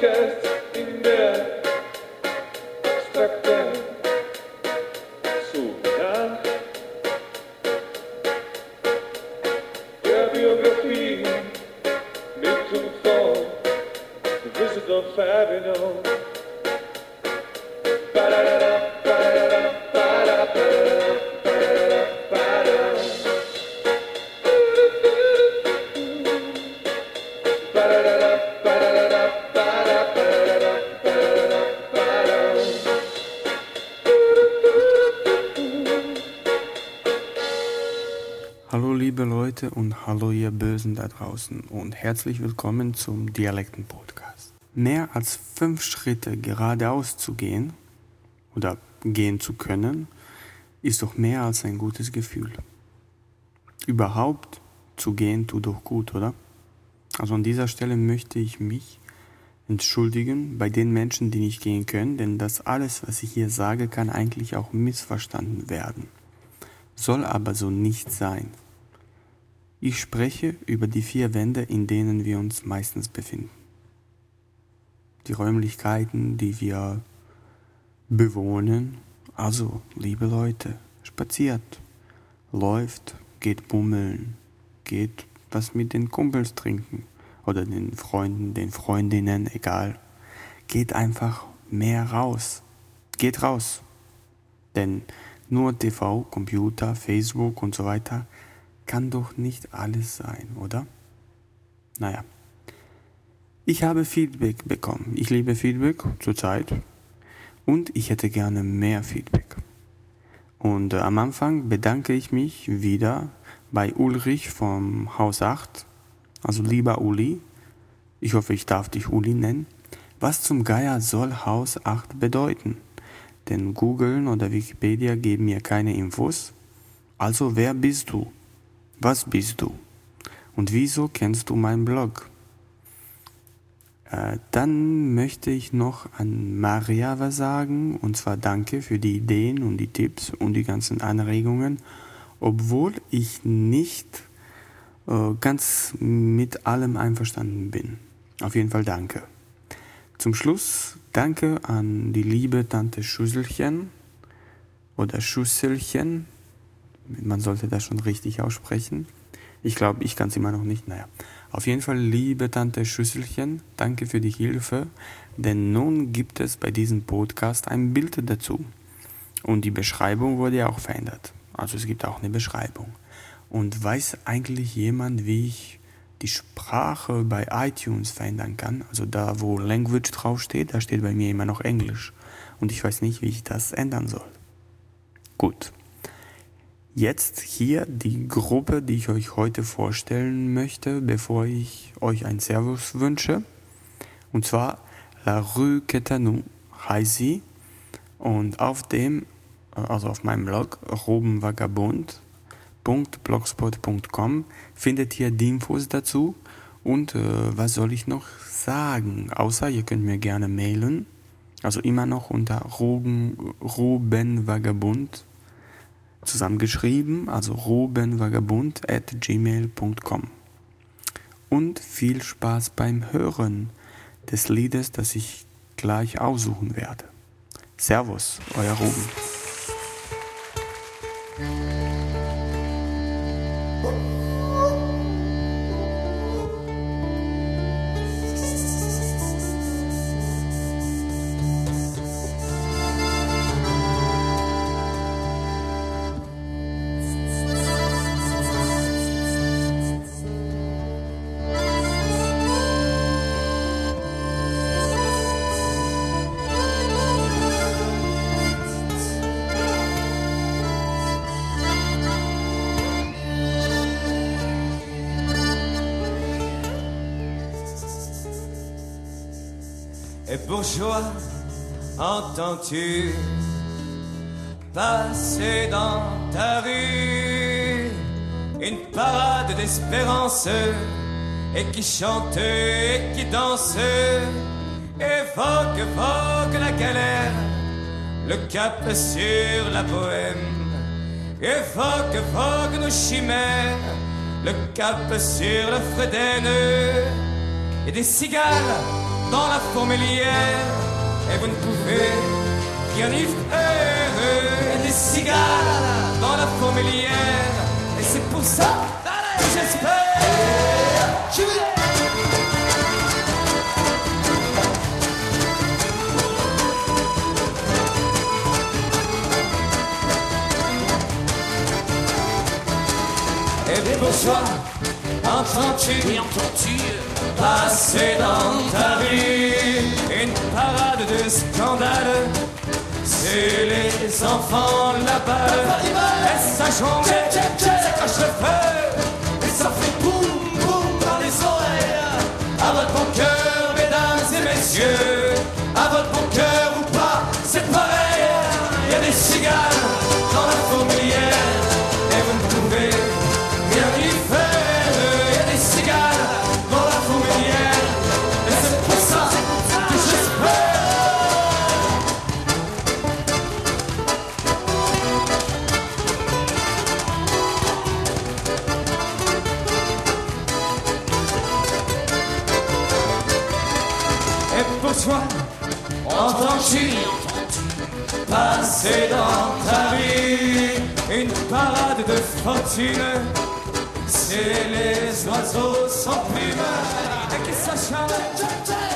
podcast in der abstrakten Suche nach der Biografie mit und von Düsseldorf Fabino. Hallo liebe Leute und hallo ihr Bösen da draußen und herzlich willkommen zum Dialekten-Podcast. Mehr als 5 Schritte geradeaus zu gehen oder gehen zu können, ist doch mehr als ein gutes Gefühl. Überhaupt zu gehen tut doch gut, oder? Also an dieser Stelle möchte ich mich entschuldigen bei den Menschen, die nicht gehen können, denn das alles, was ich hier sage, kann eigentlich auch missverstanden werden. Soll aber so nicht sein. Ich spreche über die 4 Wände, in denen wir uns meistens befinden. Die Räumlichkeiten, die wir bewohnen. Also, liebe Leute, spaziert, läuft, geht bummeln, geht was mit den Kumpels trinken oder den Freunden, den Freundinnen, egal. Geht einfach mehr raus. Geht raus. Denn nur TV, Computer, Facebook und so weiter kann doch nicht alles sein, oder? Naja. Ich habe Feedback bekommen. Ich liebe Feedback zurzeit und ich hätte gerne mehr Feedback. Und am Anfang bedanke ich mich wieder bei Ulrich vom Haus 8. Also lieber Uli, ich hoffe, ich darf dich Uli nennen. Was zum Geier soll Haus 8 bedeuten? Denn Google oder Wikipedia geben mir keine Infos. Also wer bist du? Was bist du? Und wieso kennst du meinen Blog? Dann möchte ich noch an Maria was sagen. Und zwar danke für die Ideen und die Tipps und die ganzen Anregungen. Obwohl ich nicht ganz mit allem einverstanden bin. Auf jeden Fall danke. Zum Schluss danke an die liebe Tante Schüsselchen oder Schüsselchen. Man sollte das schon richtig aussprechen. Ich glaube, ich kann es immer noch nicht. Naja, auf jeden Fall, liebe Tante Schüsselchen, danke für die Hilfe. Denn nun gibt es bei diesem Podcast ein Bild dazu. Und die Beschreibung wurde ja auch verändert. Also es gibt auch eine Beschreibung. Und weiß eigentlich jemand, wie ich die Sprache bei iTunes verändern kann? Also da, wo Language draufsteht, da steht bei mir immer noch Englisch. Und ich weiß nicht, wie ich das ändern soll. Gut. Jetzt hier die Gruppe, die ich euch heute vorstellen möchte, bevor ich euch ein Servus wünsche. Und zwar La Rue Quétano heißt sie. Und auf meinem Blog robenvagabund.blogspot.com findet ihr die Infos dazu. Und was soll ich noch sagen? Außer ihr könnt mir gerne mailen. Also immer noch unter robenvagabund zusammengeschrieben, also robenvagabund@gmail.com. Und viel Spaß beim Hören des Liedes, das ich gleich aussuchen werde. Servus, euer Ruben. Et bourgeois, entends-tu passer dans ta rue une parade d'espérance et qui chante et qui danse, évoque, évoque la galère, le cap sur la bohème, évoque, évoque nos chimères, le cap sur le Frédène, et des cigales dans la fourmilière et vous ne pouvez rien y faire. Il y a des cigales dans la fourmilière et c'est pour ça que j'espère. Et pour toi, entends-tu passer dans ta vie une parade de scandale? C'est les enfants là-bas, et ça jongle, ça crache le feu, et ça fait boum boum dans les oreilles. À votre bon cœur, mesdames et messieurs, à votre bon cœur ou pas, c'est pareil. Il y a des cigales dans la fourmilière, et vous ne pouvez rien y faire. Il y a des cigales dans la fourmilière, et c'est pour ça que j'espère. Et pour toi, entends-tu passer dans ta vie une parade de fortune? C'est les oiseaux sans plumes et qui s'acharnent